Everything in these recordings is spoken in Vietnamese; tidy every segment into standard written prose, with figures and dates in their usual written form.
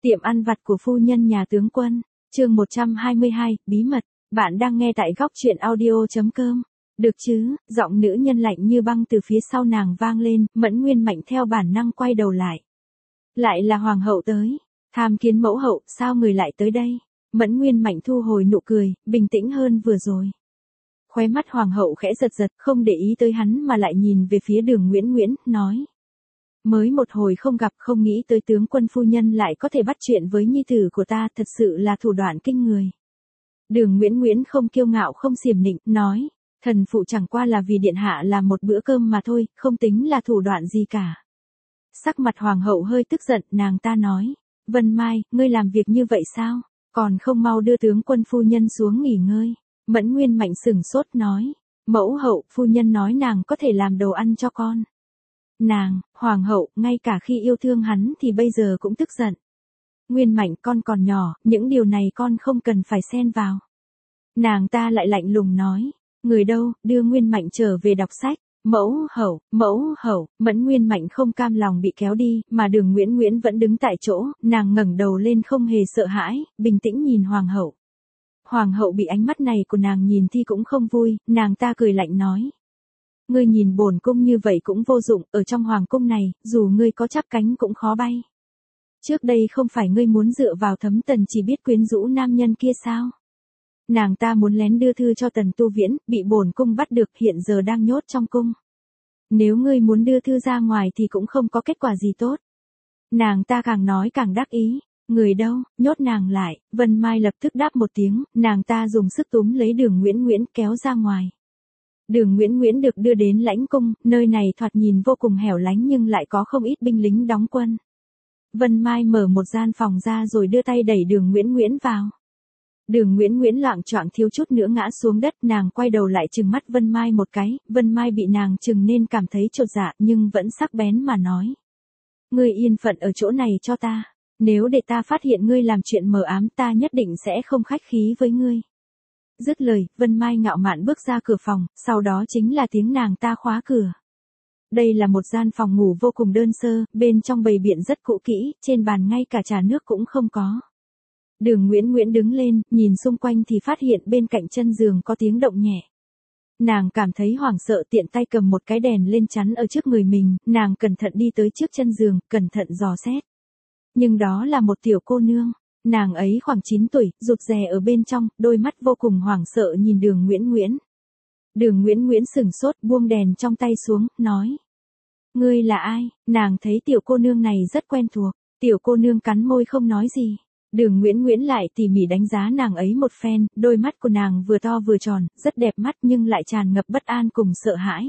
Tiệm ăn vặt của phu nhân nhà tướng quân, chương 122, bí mật, bạn đang nghe tại góc truyện audio.com. Được chứ, giọng nữ nhân lạnh như băng từ phía sau nàng vang lên, Mẫn Nguyên Mạnh theo bản năng quay đầu lại. Lại là hoàng hậu tới, tham kiến mẫu hậu, sao người lại tới đây? Mẫn Nguyên Mạnh thu hồi nụ cười, bình tĩnh hơn vừa rồi. Khóe mắt hoàng hậu khẽ giật giật, không để ý tới hắn mà lại nhìn về phía Đường Nguyễn Nguyễn, nói. Mới một hồi không gặp, không nghĩ tới tướng quân phu nhân lại có thể bắt chuyện với nhi tử của ta, thật sự là thủ đoạn kinh người. Đường Nguyễn Nguyễn không kiêu ngạo không xiểm nịnh, nói, thần phụ chẳng qua là vì điện hạ làm một bữa cơm mà thôi, không tính là thủ đoạn gì cả. Sắc mặt hoàng hậu hơi tức giận, nàng ta nói, Vân Mai, ngươi làm việc như vậy sao, còn không mau đưa tướng quân phu nhân xuống nghỉ ngơi. Mẫn Nguyên Mạnh sửng sốt nói, mẫu hậu, phu nhân nói nàng có thể làm đồ ăn cho con. Nàng, hoàng hậu, ngay cả khi yêu thương hắn thì bây giờ cũng tức giận. Nguyên Mạnh, con còn nhỏ, những điều này con không cần phải xen vào. Nàng ta lại lạnh lùng nói, người đâu, đưa Nguyên Mạnh trở về đọc sách. Mẫu hậu, Mẫn Nguyên Mạnh không cam lòng bị kéo đi, mà Đường Nguyễn Nguyễn vẫn đứng tại chỗ, nàng ngẩng đầu lên không hề sợ hãi, bình tĩnh nhìn hoàng hậu. Hoàng hậu bị ánh mắt này của nàng nhìn thì cũng không vui, nàng ta cười lạnh nói. Ngươi nhìn bổn cung như vậy cũng vô dụng, ở trong hoàng cung này, dù ngươi có chắp cánh cũng khó bay. Trước đây không phải ngươi muốn dựa vào Thấm Tần chỉ biết quyến rũ nam nhân kia sao? Nàng ta muốn lén đưa thư cho Tần Tu Viễn, bị bổn cung bắt được, hiện giờ đang nhốt trong cung. Nếu ngươi muốn đưa thư ra ngoài thì cũng không có kết quả gì tốt. Nàng ta càng nói càng đắc ý. Người đâu, nhốt nàng lại. Vân Mai lập tức đáp một tiếng, nàng ta dùng sức túm lấy Đường Nguyễn Nguyễn kéo ra ngoài. Đường Nguyễn Nguyễn được đưa đến lãnh cung, nơi này thoạt nhìn vô cùng hẻo lánh nhưng lại có không ít binh lính đóng quân. Vân Mai mở một gian phòng ra rồi đưa tay đẩy Đường Nguyễn Nguyễn vào. Đường Nguyễn Nguyễn loạng choạng thiếu chút nữa ngã xuống đất, nàng quay đầu lại trừng mắt Vân Mai một cái, Vân Mai bị nàng trừng nên cảm thấy chột dạ nhưng vẫn sắc bén mà nói. Ngươi yên phận ở chỗ này cho ta, nếu để ta phát hiện ngươi làm chuyện mờ ám ta nhất định sẽ không khách khí với ngươi. Dứt lời, Vân Mai ngạo mạn bước ra cửa phòng, sau đó chính là tiếng nàng ta khóa cửa. Đây là một gian phòng ngủ vô cùng đơn sơ, bên trong bày biện rất cũ kỹ, trên bàn ngay cả trà nước cũng không có. Đường Nguyễn Nguyễn đứng lên, nhìn xung quanh thì phát hiện bên cạnh chân giường có tiếng động nhẹ. Nàng cảm thấy hoảng sợ, tiện tay cầm một cái đèn lên chắn ở trước người mình, nàng cẩn thận đi tới trước chân giường, cẩn thận dò xét. Nhưng đó là một tiểu cô nương. Nàng ấy khoảng 9 tuổi, rụt rè ở bên trong, đôi mắt vô cùng hoảng sợ nhìn Đường Nguyễn Nguyễn. Đường Nguyễn Nguyễn sửng sốt, buông đèn trong tay xuống, nói. Ngươi là ai? Nàng thấy tiểu cô nương này rất quen thuộc. Tiểu cô nương cắn môi không nói gì. Đường Nguyễn Nguyễn lại tỉ mỉ đánh giá nàng ấy một phen, đôi mắt của nàng vừa to vừa tròn, rất đẹp mắt nhưng lại tràn ngập bất an cùng sợ hãi.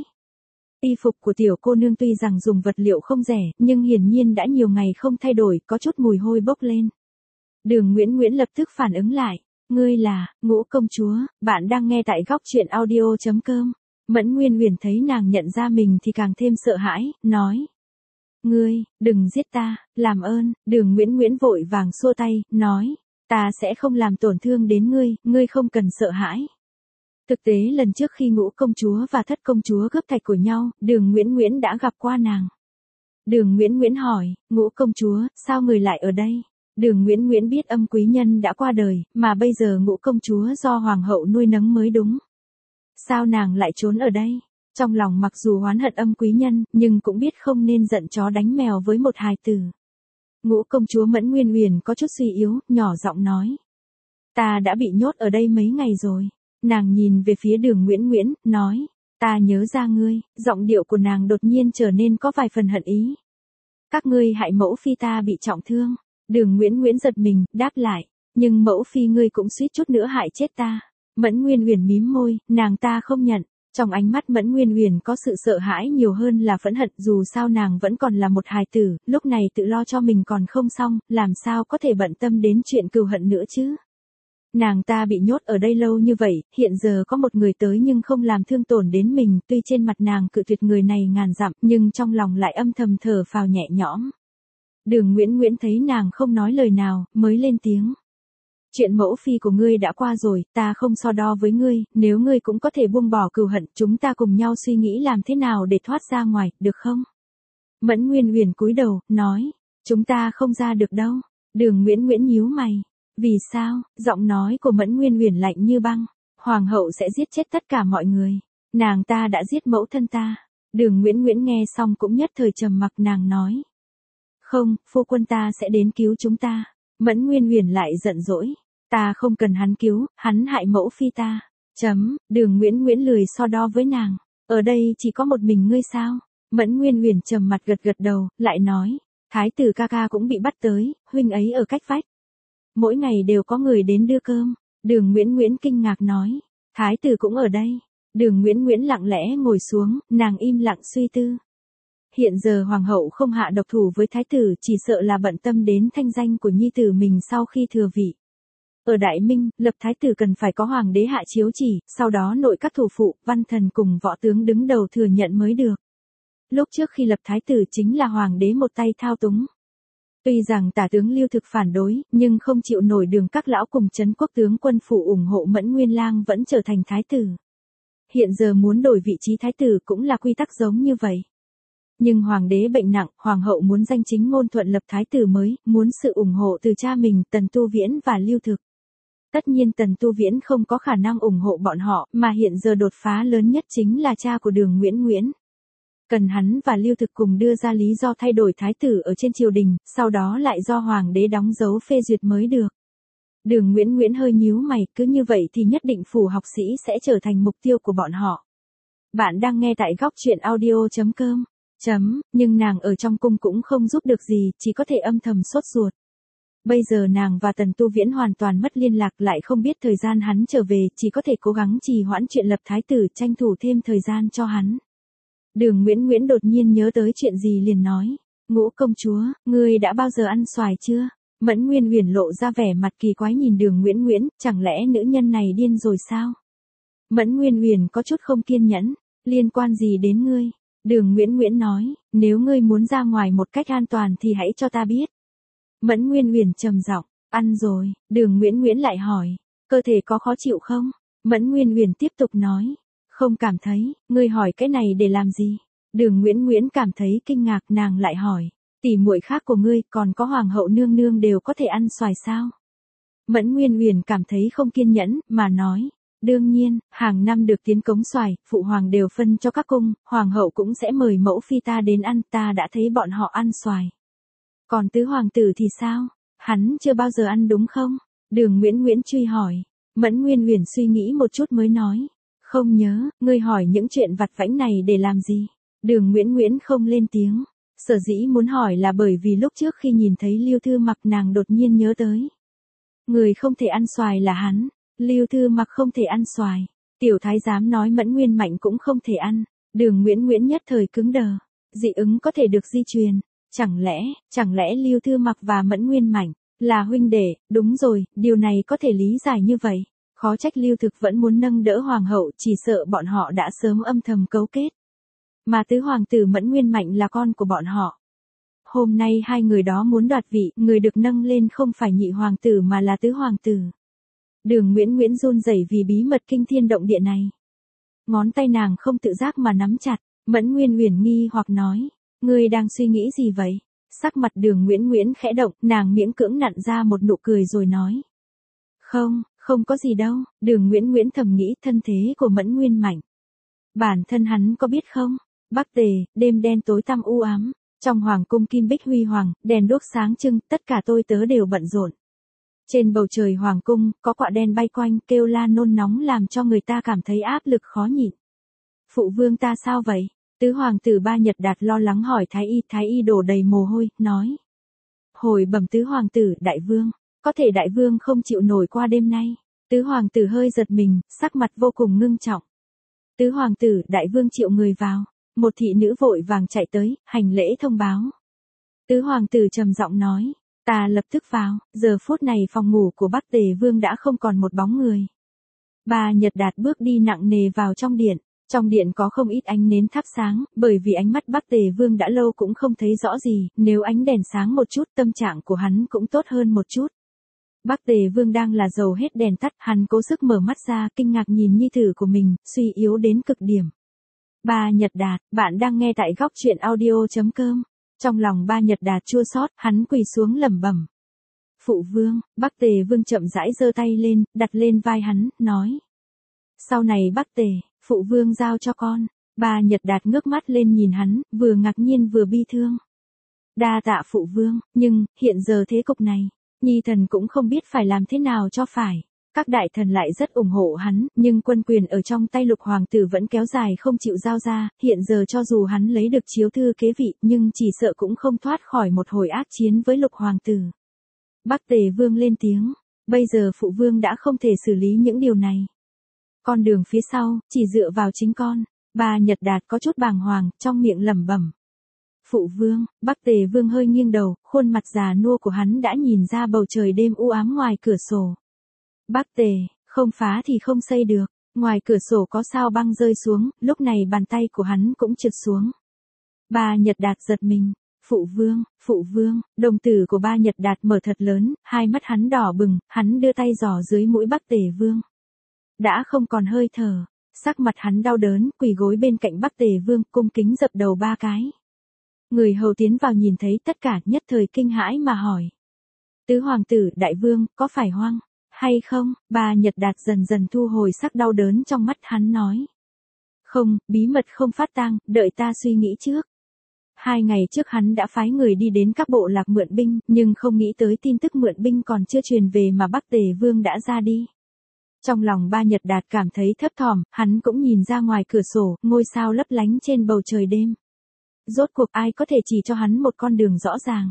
Y phục của tiểu cô nương tuy rằng dùng vật liệu không rẻ, nhưng hiển nhiên đã nhiều ngày không thay đổi, có chút mùi hôi bốc lên. Đường Nguyễn Nguyễn lập tức phản ứng lại. Ngươi là, Ngũ công chúa, bạn đang nghe tại góc truyện audio.com. Mẫn Nguyên Huyền thấy nàng nhận ra mình thì càng thêm sợ hãi, nói. Ngươi, đừng giết ta, làm ơn. Đường Nguyễn Nguyễn vội vàng xua tay, nói. Ta sẽ không làm tổn thương đến ngươi, ngươi không cần sợ hãi. Thực tế lần trước khi Ngũ công chúa và Thất công chúa cướp thạch của nhau, Đường Nguyễn Nguyễn đã gặp qua nàng. Đường Nguyễn Nguyễn hỏi, Ngũ công chúa, sao người lại ở đây? Đường Nguyễn Nguyễn biết Âm quý nhân đã qua đời, mà bây giờ Ngũ công chúa do hoàng hậu nuôi nấng mới đúng. Sao nàng lại trốn ở đây? Trong lòng mặc dù oán hận Âm quý nhân, nhưng cũng biết không nên giận chó đánh mèo với một hài tử. Ngũ công chúa Mẫn Nguyên Huyền có chút suy yếu, nhỏ giọng nói. Ta đã bị nhốt ở đây mấy ngày rồi. Nàng nhìn về phía Đường Nguyễn Nguyễn, nói. Ta nhớ ra ngươi, giọng điệu của nàng đột nhiên trở nên có vài phần hận ý. Các ngươi hại mẫu phi ta bị trọng thương. Đường Nguyễn Nguyễn giật mình, đáp lại. Nhưng mẫu phi ngươi cũng suýt chút nữa hại chết ta. Mẫn Nguyên Huyền mím môi, nàng ta không nhận. Trong ánh mắt Mẫn Nguyên Huyền có sự sợ hãi nhiều hơn là phẫn hận, dù sao nàng vẫn còn là một hài tử, lúc này tự lo cho mình còn không xong, làm sao có thể bận tâm đến chuyện cừu hận nữa chứ. Nàng ta bị nhốt ở đây lâu như vậy, hiện giờ có một người tới nhưng không làm thương tổn đến mình, tuy trên mặt nàng cự tuyệt người này ngàn dặm, nhưng trong lòng lại âm thầm thở phào nhẹ nhõm. Đường Nguyễn Nguyễn thấy nàng không nói lời nào, mới lên tiếng. Chuyện mẫu phi của ngươi đã qua rồi, ta không so đo với ngươi, nếu ngươi cũng có thể buông bỏ cừu hận, chúng ta cùng nhau suy nghĩ làm thế nào để thoát ra ngoài, được không? Mẫn Nguyên Huyền cúi đầu, nói, chúng ta không ra được đâu. Đường Nguyễn Nguyễn nhíu mày. Vì sao? Giọng nói của Mẫn Nguyên Uyển lạnh như băng. Hoàng hậu sẽ giết chết tất cả mọi người. Nàng ta đã giết mẫu thân ta. Đường Nguyễn Nguyễn nghe xong cũng nhất thời trầm mặc, nàng nói. Không, phu quân ta sẽ đến cứu chúng ta. Mẫn Nguyên Uyển lại giận dỗi. Ta không cần hắn cứu, hắn hại mẫu phi ta. Đường Nguyễn Nguyễn lười so đo với nàng. Ở đây chỉ có một mình ngươi sao? Mẫn Nguyên Uyển trầm mặt gật gật đầu, lại nói. Thái tử ca ca cũng bị bắt tới, huynh ấy ở cách vách. Mỗi ngày đều có người đến đưa cơm. Đường Nguyễn Nguyễn kinh ngạc nói. Thái tử cũng ở đây. Đường Nguyễn Nguyễn lặng lẽ ngồi xuống, nàng im lặng suy tư. Hiện giờ hoàng hậu không hạ độc thủ với thái tử, chỉ sợ là bận tâm đến thanh danh của nhi tử mình sau khi thừa vị. Ở Đại Minh, lập thái tử cần phải có hoàng đế hạ chiếu chỉ, sau đó nội các thủ phụ, văn thần cùng võ tướng đứng đầu thừa nhận mới được. Lúc trước khi lập thái tử chính là hoàng đế một tay thao túng. Tuy rằng tả tướng Lưu Thực phản đối, nhưng không chịu nổi Đường các lão cùng trấn quốc tướng quân phủ ủng hộ Mẫn Nguyên Lang vẫn trở thành thái tử. Hiện giờ muốn đổi vị trí thái tử cũng là quy tắc giống như vậy. Nhưng hoàng đế bệnh nặng, hoàng hậu muốn danh chính ngôn thuận lập thái tử mới, muốn sự ủng hộ từ cha mình, Tần Tu Viễn và Lưu Thực. Tất nhiên Tần Tu Viễn không có khả năng ủng hộ bọn họ, mà hiện giờ đột phá lớn nhất chính là cha của Đường Nguyễn Nguyễn. Cần hắn và Lưu Thực cùng đưa ra lý do thay đổi thái tử ở trên triều đình, sau đó lại do hoàng đế đóng dấu phê duyệt mới được. Đường Nguyễn Nguyễn hơi nhíu mày, cứ như vậy thì nhất định phủ học sĩ sẽ trở thành mục tiêu của bọn họ. Bạn đang nghe tại góc truyện audio.com. Nhưng nàng ở trong cung cũng không giúp được gì, chỉ có thể âm thầm sốt ruột. Bây giờ nàng và Tần Tu Viễn hoàn toàn mất liên lạc, lại không biết thời gian hắn trở về, chỉ có thể cố gắng trì hoãn chuyện lập thái tử, tranh thủ thêm thời gian cho hắn. Đường Nguyễn Nguyễn đột nhiên nhớ tới chuyện gì liền nói. Ngũ công chúa, ngươi đã bao giờ ăn xoài chưa? Mẫn Nguyên Uyển lộ ra vẻ mặt kỳ quái nhìn Đường Nguyễn Nguyễn, chẳng lẽ nữ nhân này điên rồi sao? Mẫn Nguyên Uyển có chút không kiên nhẫn. Liên quan gì đến ngươi? Đường Nguyễn Nguyễn nói, nếu ngươi muốn ra ngoài một cách an toàn thì hãy cho ta biết. Mẫn Nguyên Uyển trầm giọng, ăn rồi. Đường Nguyễn Nguyễn lại hỏi, cơ thể có khó chịu không? Mẫn Nguyên Uyển tiếp tục nói, không cảm thấy. Ngươi hỏi cái này để làm gì? Đường Nguyễn Nguyễn cảm thấy kinh ngạc, nàng lại hỏi, tỷ muội khác của ngươi còn có hoàng hậu nương nương đều có thể ăn xoài sao? Mẫn Nguyên Uyển cảm thấy không kiên nhẫn, mà nói, đương nhiên, hàng năm được tiến cống xoài, phụ hoàng đều phân cho các cung, hoàng hậu cũng sẽ mời mẫu phi ta đến ăn, ta đã thấy bọn họ ăn xoài. Còn tứ hoàng tử thì sao? Hắn chưa bao giờ ăn đúng không? Đường Nguyễn Nguyễn truy hỏi. Mẫn Nguyên Uyển suy nghĩ một chút mới nói, không nhớ. Ngươi hỏi những chuyện vặt vãnh này để làm gì? Đường Nguyễn Nguyễn không lên tiếng. Sở dĩ muốn hỏi là bởi vì lúc trước khi nhìn thấy Lưu Thư Mặc nàng đột nhiên nhớ tới. Người không thể ăn xoài là hắn. Lưu Thư Mặc không thể ăn xoài. Tiểu thái giám nói Mẫn Nguyên Mạnh cũng không thể ăn. Đường Nguyễn Nguyễn nhất thời cứng đờ. Dị ứng có thể được di truyền. Chẳng lẽ Lưu Thư Mặc và Mẫn Nguyên Mạnh là huynh đệ? Đúng rồi, điều này có thể lý giải như vậy. Khó trách Lưu Thực vẫn muốn nâng đỡ hoàng hậu, chỉ sợ bọn họ đã sớm âm thầm cấu kết. Mà tứ hoàng tử Mẫn Nguyên Mạnh là con của bọn họ. Hôm nay hai người đó muốn đoạt vị, người được nâng lên không phải nhị hoàng tử mà là tứ hoàng tử. Đường Nguyễn Nguyễn run rẩy vì bí mật kinh thiên động địa này. Ngón tay nàng không tự giác mà nắm chặt. Mẫn Nguyên Uyển nghi hoặc nói, ngươi đang suy nghĩ gì vậy? Sắc mặt Đường Nguyễn Nguyễn khẽ động, nàng miễn cưỡng nặn ra một nụ cười rồi nói. Không có gì đâu. Đường Nguyễn Nguyễn thầm nghĩ thân thế của Mẫn Nguyên Mạnh. Bản thân hắn có biết không? Bắc Tề, đêm đen tối tăm u ám. Trong hoàng cung kim bích huy hoàng, đèn đuốc sáng trưng, tất cả tôi tớ đều bận rộn. Trên bầu trời hoàng cung, có quạ đen bay quanh, kêu la nôn nóng làm cho người ta cảm thấy áp lực khó nhịn. Phụ vương ta sao vậy? Tứ hoàng tử Ba Nhật Đạt lo lắng hỏi thái y đổ đầy mồ hôi, nói. Hồi bẩm tứ hoàng tử, đại vương, có thể đại vương không chịu nổi qua đêm nay. Tứ hoàng tử hơi giật mình, sắc mặt vô cùng ngưng trọng. Tứ hoàng tử, đại vương triệu người vào. Một thị nữ vội vàng chạy tới, hành lễ thông báo. Tứ hoàng tử trầm giọng nói, ta lập tức vào. Giờ phút này phòng ngủ của Bắc Tề vương đã không còn một bóng người. Ba Nhật Đạt bước đi nặng nề vào trong điện. Trong điện có không ít ánh nến thắp sáng, bởi vì ánh mắt Bắc Tề vương đã lâu cũng không thấy rõ gì, nếu ánh đèn sáng một chút tâm trạng của hắn cũng tốt hơn một chút. Bắc Tề vương đang là dầu hết đèn tắt, hắn cố sức mở mắt ra, kinh ngạc nhìn nhi tử của mình, suy yếu đến cực điểm. Ba Nhật Đạt, bạn đang nghe tại góc truyện audio.com. Trong lòng Ba Nhật Đạt chua xót, hắn quỳ xuống lẩm bẩm. Phụ vương, Bắc Tề Vương chậm rãi giơ tay lên, đặt lên vai hắn, nói. Sau này Bắc Tề, phụ vương giao cho con. Ba Nhật Đạt ngước mắt lên nhìn hắn, vừa ngạc nhiên vừa bi thương. Đa tạ phụ vương, nhưng, hiện giờ thế cục này, nhi thần cũng không biết phải làm thế nào cho phải. Các đại thần lại rất ủng hộ hắn, nhưng quân quyền ở trong tay Lục hoàng tử vẫn kéo dài không chịu giao ra, hiện giờ cho dù hắn lấy được chiếu thư kế vị, nhưng chỉ sợ cũng không thoát khỏi một hồi ác chiến với Lục hoàng tử. Bắc Tề Vương lên tiếng, bây giờ phụ vương đã không thể xử lý những điều này. Con đường phía sau, chỉ dựa vào chính con. Ba Nhật Đạt có chút bàng hoàng, trong miệng lẩm bẩm. Phụ vương, Bắc Tề Vương hơi nghiêng đầu, khuôn mặt già nua của hắn đã nhìn ra bầu trời đêm u ám ngoài cửa sổ. Bắc Tề, không phá thì không xây được, ngoài cửa sổ có sao băng rơi xuống, lúc này bàn tay của hắn cũng trượt xuống. Ba Nhật Đạt giật mình. Phụ vương, đồng tử của Ba Nhật Đạt mở thật lớn, hai mắt hắn đỏ bừng, hắn đưa tay giỏ dưới mũi Bắc Tề Vương. Đã không còn hơi thở, sắc mặt hắn đau đớn, quỳ gối bên cạnh Bắc Tề Vương, cung kính dập đầu 3 cái. Người hầu tiến vào nhìn thấy tất cả, nhất thời kinh hãi mà hỏi. Tứ hoàng tử, đại vương, có phải hoang hay không? Ba Nhật Đạt dần dần thu hồi sắc đau đớn trong mắt hắn nói. Không, bí mật không phát tang, đợi ta suy nghĩ trước. 2 ngày trước hắn đã phái người đi đến các bộ lạc mượn binh, nhưng không nghĩ tới tin tức mượn binh còn chưa truyền về mà Bắc Tề Vương đã ra đi. Trong lòng Ba Nhật Đạt cảm thấy thấp thỏm, hắn cũng nhìn ra ngoài cửa sổ, ngôi sao lấp lánh trên bầu trời đêm. Rốt cuộc ai có thể chỉ cho hắn một con đường rõ ràng.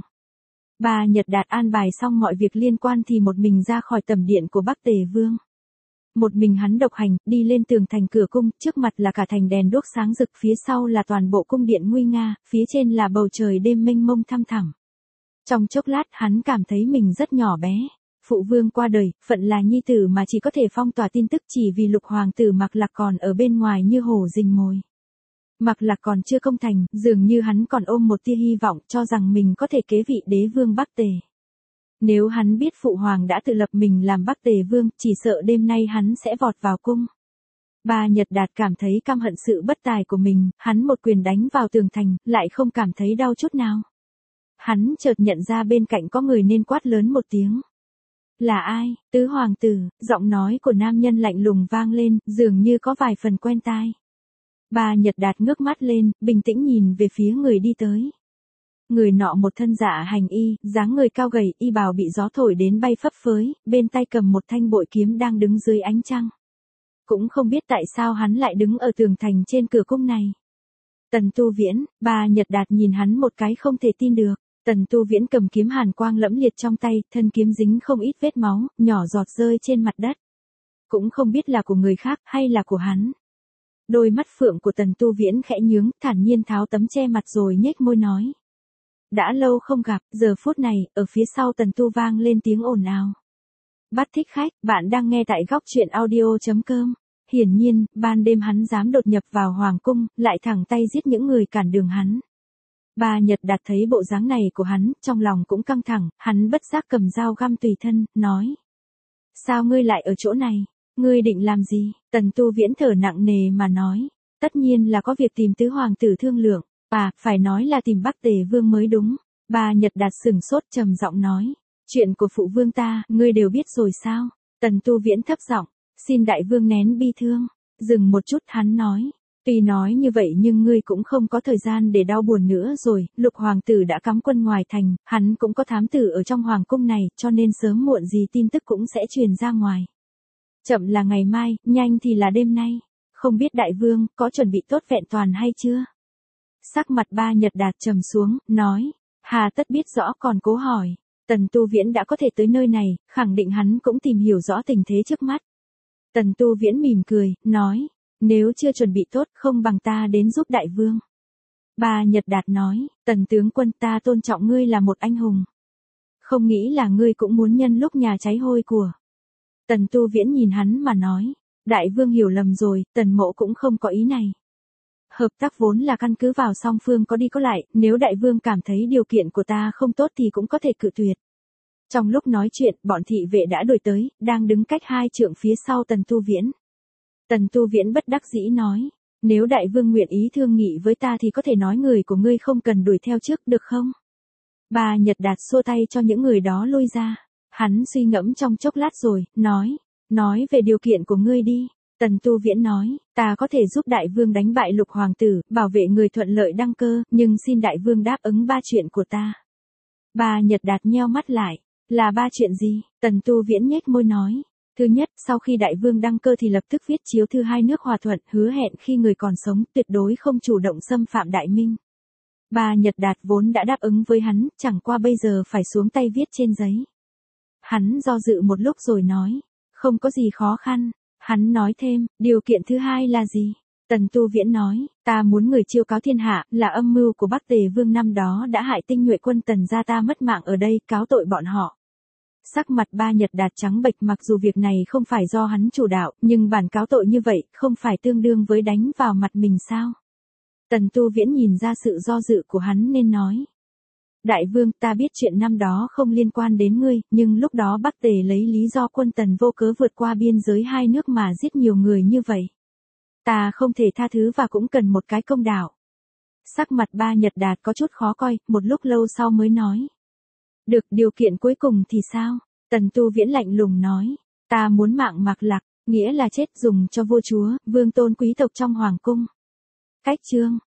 Ba Nhật Đạt an bài xong mọi việc liên quan thì một mình ra khỏi tầm điện của Bắc Tề Vương. Một mình hắn độc hành, đi lên tường thành cửa cung, trước mặt là cả thành đèn đuốc sáng rực, phía sau là toàn bộ cung điện nguy nga, phía trên là bầu trời đêm mênh mông thăm thẳm. Trong chốc lát hắn cảm thấy mình rất nhỏ bé. Phụ vương qua đời, phận là nhi tử mà chỉ có thể phong tỏa tin tức chỉ vì Lục hoàng tử Mạc Lạc còn ở bên ngoài như hổ rình mồi. Mạc Lạc còn chưa công thành, dường như hắn còn ôm một tia hy vọng cho rằng mình có thể kế vị đế vương Bắc Tề. Nếu hắn biết phụ hoàng đã tự lập mình làm Bắc Tề Vương, chỉ sợ đêm nay hắn sẽ vọt vào cung. Ba Nhật Đạt cảm thấy căm hận sự bất tài của mình, hắn một quyền đánh vào tường thành, lại không cảm thấy đau chút nào. Hắn chợt nhận ra bên cạnh có người nên quát lớn một tiếng. Là ai? Tứ hoàng tử, giọng nói của nam nhân lạnh lùng vang lên, dường như có vài phần quen tai. Ba Nhật Đạt ngước mắt lên, bình tĩnh nhìn về phía người đi tới. Người nọ một thân dạ hành y, dáng người cao gầy, y bào bị gió thổi đến bay phấp phới, bên tay cầm một thanh bội kiếm đang đứng dưới ánh trăng. Cũng không biết tại sao hắn lại đứng ở tường thành trên cửa cung này. Tần Tu Viễn, Ba Nhật Đạt nhìn hắn một cái không thể tin được. Tần Tu Viễn cầm kiếm hàn quang lẫm liệt trong tay, thân kiếm dính không ít vết máu, nhỏ giọt rơi trên mặt đất. Cũng không biết là của người khác hay là của hắn. Đôi mắt phượng của Tần Tu Viễn khẽ nhướng, thản nhiên tháo tấm che mặt rồi nhếch môi nói. Đã lâu không gặp, giờ phút này, ở phía sau Tần Tu vang lên tiếng ồn ào. Bắt thích khách, bạn đang nghe tại góc truyện audio.com. Hiển nhiên, ban đêm hắn dám đột nhập vào hoàng cung, lại thẳng tay giết những người cản đường hắn. Ba Nhật Đạt thấy bộ dáng này của hắn, trong lòng cũng căng thẳng, hắn bất giác cầm dao găm tùy thân, nói. Sao ngươi lại ở chỗ này? Ngươi định làm gì? Tần Tu Viễn thở nặng nề mà nói. Tất nhiên là có việc tìm tứ hoàng tử thương lượng. Phải nói là tìm Bắc Tề Vương mới đúng. Ba Nhật Đạt sửng sốt trầm giọng nói. Chuyện của phụ vương ta, ngươi đều biết rồi sao? Tần Tu Viễn thấp giọng. Xin đại vương nén bi thương. Dừng một chút hắn nói. Tuy nói như vậy nhưng ngươi cũng không có thời gian để đau buồn nữa rồi, Lục hoàng tử đã cắm quân ngoài thành, hắn cũng có thám tử ở trong hoàng cung này, cho nên sớm muộn gì tin tức cũng sẽ truyền ra ngoài. Chậm là ngày mai, nhanh thì là đêm nay. Không biết đại vương, có chuẩn bị tốt vẹn toàn hay chưa? Sắc mặt Ba Nhật Đạt trầm xuống, nói. Hà tất biết rõ còn cố hỏi. Tần Tu Viễn đã có thể tới nơi này, khẳng định hắn cũng tìm hiểu rõ tình thế trước mắt. Tần Tu Viễn mỉm cười, nói. Nếu chưa chuẩn bị tốt, không bằng ta đến giúp đại vương. Ba Nhật Đạt nói. Tần tướng quân, ta tôn trọng ngươi là một anh hùng. Không nghĩ là ngươi cũng muốn nhân lúc nhà cháy hôi của. Tần Tu Viễn nhìn hắn mà nói. Đại vương hiểu lầm rồi, Tần mộ cũng không có ý này. Hợp tác vốn là căn cứ vào song phương có đi có lại, nếu đại vương cảm thấy điều kiện của ta không tốt thì cũng có thể cự tuyệt. Trong lúc nói chuyện, bọn thị vệ đã đuổi tới, đang đứng cách 2 trượng phía sau Tần Tu Viễn. Tần Tu Viễn bất đắc dĩ nói, nếu đại vương nguyện ý thương nghị với ta thì có thể nói người của ngươi không cần đuổi theo trước được không? Ba Nhật Đạt xua tay cho những người đó lui ra. Hắn suy ngẫm trong chốc lát rồi, nói về điều kiện của ngươi đi. Tần Tu Viễn nói, ta có thể giúp đại vương đánh bại Lục hoàng tử, bảo vệ người thuận lợi đăng cơ, nhưng xin đại vương đáp ứng 3 chuyện của ta. Ba Nhật Đạt nheo mắt lại, là 3 chuyện gì? Tần Tu Viễn nhếch môi nói. Thứ nhất, sau khi đại vương đăng cơ thì lập tức viết chiếu thư 2 nước hòa thuận, hứa hẹn khi người còn sống tuyệt đối không chủ động xâm phạm đại minh. Ba Nhật Đạt vốn đã đáp ứng với hắn, chẳng qua bây giờ phải xuống tay viết trên giấy. Hắn do dự một lúc rồi nói, không có gì khó khăn. Hắn nói thêm, điều kiện thứ 2 là gì? Tần Tu Viễn nói, ta muốn người chiêu cáo thiên hạ, là âm mưu của Bắc Tề Vương năm đó đã hại tinh nhuệ quân Tần gia ta mất mạng ở đây, cáo tội bọn họ. Sắc mặt Ba Nhật Đạt trắng bệch, mặc dù việc này không phải do hắn chủ đạo, nhưng bản cáo tội như vậy, không phải tương đương với đánh vào mặt mình sao? Tần Tu Viễn nhìn ra sự do dự của hắn nên nói. Đại vương, ta biết chuyện năm đó không liên quan đến ngươi, nhưng lúc đó Bắc Tề lấy lý do quân Tần vô cớ vượt qua biên giới 2 nước mà giết nhiều người như vậy. Ta không thể tha thứ và cũng cần một cái công đạo. Sắc mặt Ba Nhật Đạt có chút khó coi, một lúc lâu sau mới nói. Được, điều kiện cuối cùng thì sao? Tần Tu Viễn lạnh lùng nói. Ta muốn mạng Mạc Lạc, nghĩa là chết, dùng cho vua chúa, vương tôn quý tộc trong hoàng cung. Cách chương.